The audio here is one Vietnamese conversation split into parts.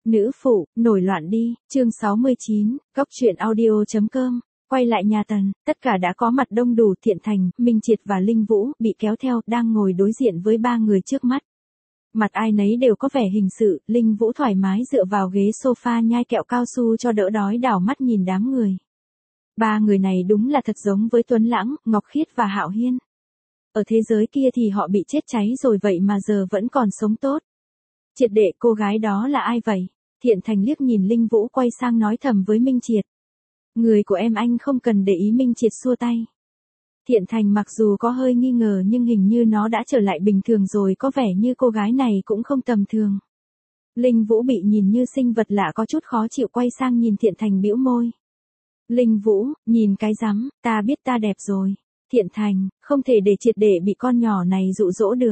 Nữ phụ, nổi loạn đi, chương 69, Cóc truyện audio.com. Quay lại nhà Tần, tất cả đã có mặt đông đủ. Thiện Thành, Minh Triệt và Linh Vũ bị kéo theo, đang ngồi đối diện với ba người trước mắt. Mặt ai nấy đều có vẻ hình sự. Linh Vũ thoải mái dựa vào ghế sofa nhai kẹo cao su cho đỡ đói, đảo mắt nhìn đám người. Ba người này đúng là thật giống với Tuấn Lãng, Ngọc Khiết và Hạo Hiên. Ở thế giới kia thì họ bị chết cháy rồi, vậy mà giờ vẫn còn sống tốt. Triệt đệ, cô gái đó là ai vậy? Thiện Thành liếc nhìn Linh Vũ, quay sang nói thầm với Minh Triệt. Người của em anh không cần để ý. Minh Triệt xua tay. Thiện Thành mặc dù có hơi nghi ngờ nhưng hình như nó đã trở lại bình thường rồi, có vẻ như cô gái này cũng không tầm thường. Linh Vũ bị nhìn như sinh vật lạ, có chút khó chịu, quay sang nhìn Thiện Thành bĩu môi. Linh Vũ, nhìn cái rắm, ta biết ta đẹp rồi. Thiện Thành, không thể để triệt để bị con nhỏ này dụ dỗ được.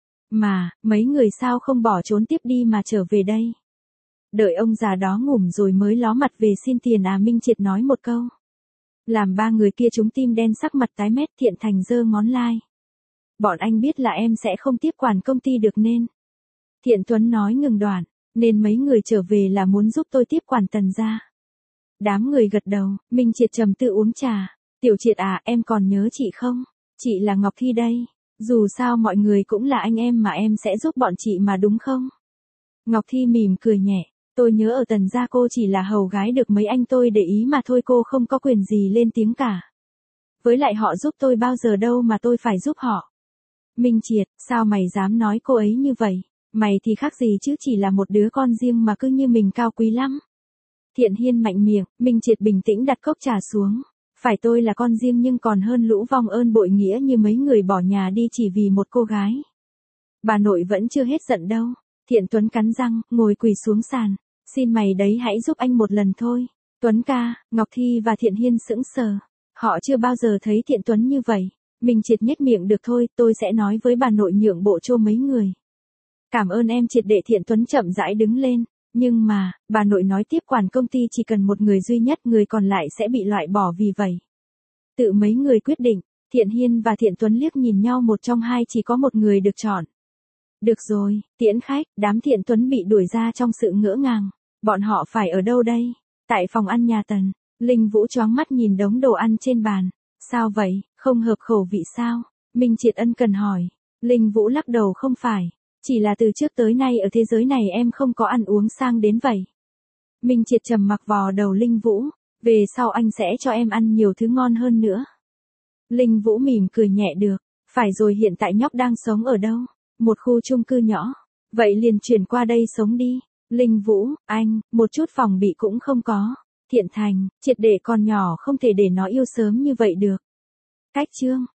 Mà, mấy người sao không bỏ trốn tiếp đi mà trở về đây? Đợi ông già đó ngủm rồi mới ló mặt về xin tiền à? Minh Triệt nói một câu. Làm ba người kia trúng tim đen, sắc mặt tái mét. Thiện Thành giơ ngón lai. Bọn anh biết là em sẽ không tiếp quản công ty được nên. Thiện Tuấn nói ngừng đoạn. Nên mấy người trở về là muốn giúp tôi tiếp quản Tần gia. Đám người gật đầu. Minh Triệt trầm tư uống trà. Tiểu Triệt à, em còn nhớ chị không? Chị là Ngọc Thi đây. Dù sao mọi người cũng là anh em mà, em sẽ giúp bọn chị mà đúng không? Ngọc Thi mỉm cười nhẹ. Tôi nhớ ở Tần gia cô chỉ là hầu gái được mấy anh tôi để ý mà thôi, cô không có quyền gì lên tiếng cả. Với lại họ giúp tôi bao giờ đâu mà tôi phải giúp họ. Minh Triệt, sao mày dám nói cô ấy như vậy? Mày thì khác gì chứ, chỉ là một đứa con riêng mà cứ như mình cao quý lắm. Thiện Hiên mạnh miệng. Minh Triệt bình tĩnh đặt cốc trà xuống. Phải, tôi là con riêng nhưng còn hơn lũ vong ơn bội nghĩa như mấy người bỏ nhà đi chỉ vì một cô gái. Bà nội vẫn chưa hết giận đâu. Thiện Tuấn cắn răng, ngồi quỳ xuống sàn. Xin mày đấy, hãy giúp anh một lần thôi. Tuấn ca. Ngọc Thi và Thiện Hiên sững sờ. Họ chưa bao giờ thấy Thiện Tuấn như vậy. Minh Triệt nhếch miệng. Được thôi, tôi sẽ nói với bà nội nhượng bộ cho mấy người. Cảm ơn em Triệt đệ. Thiện Tuấn chậm rãi đứng lên. Nhưng mà, bà nội nói tiếp quản công ty chỉ cần một người duy nhất, người còn lại sẽ bị loại bỏ, vì vậy tự mấy người quyết định. Thiện Hiên và Thiện Tuấn liếc nhìn nhau, một trong hai chỉ có một người được chọn. Được rồi, tiễn khách. Đám Thiện Tuấn bị đuổi ra trong sự ngỡ ngàng. Bọn họ phải ở đâu đây? Tại phòng ăn nhà Tần. Linh Vũ choáng mắt nhìn đống đồ ăn trên bàn. Sao vậy, không hợp khẩu vị sao? Minh Triệt ân cần hỏi. Linh Vũ lắc đầu. Không phải. Chỉ là từ trước tới nay ở thế giới này em không có ăn uống sang đến vậy. Minh Triệt trầm mặc vò đầu Linh Vũ. Về sau anh sẽ cho em ăn nhiều thứ ngon hơn nữa. Linh Vũ mỉm cười nhẹ. Được. Phải rồi, hiện tại nhóc đang sống ở đâu? Một khu chung cư nhỏ. Vậy liền chuyển qua đây sống đi. Linh Vũ, anh, một chút phòng bị cũng không có. Thiện Thành, Triệt để con nhỏ không thể để nó yêu sớm như vậy được. Cách chương.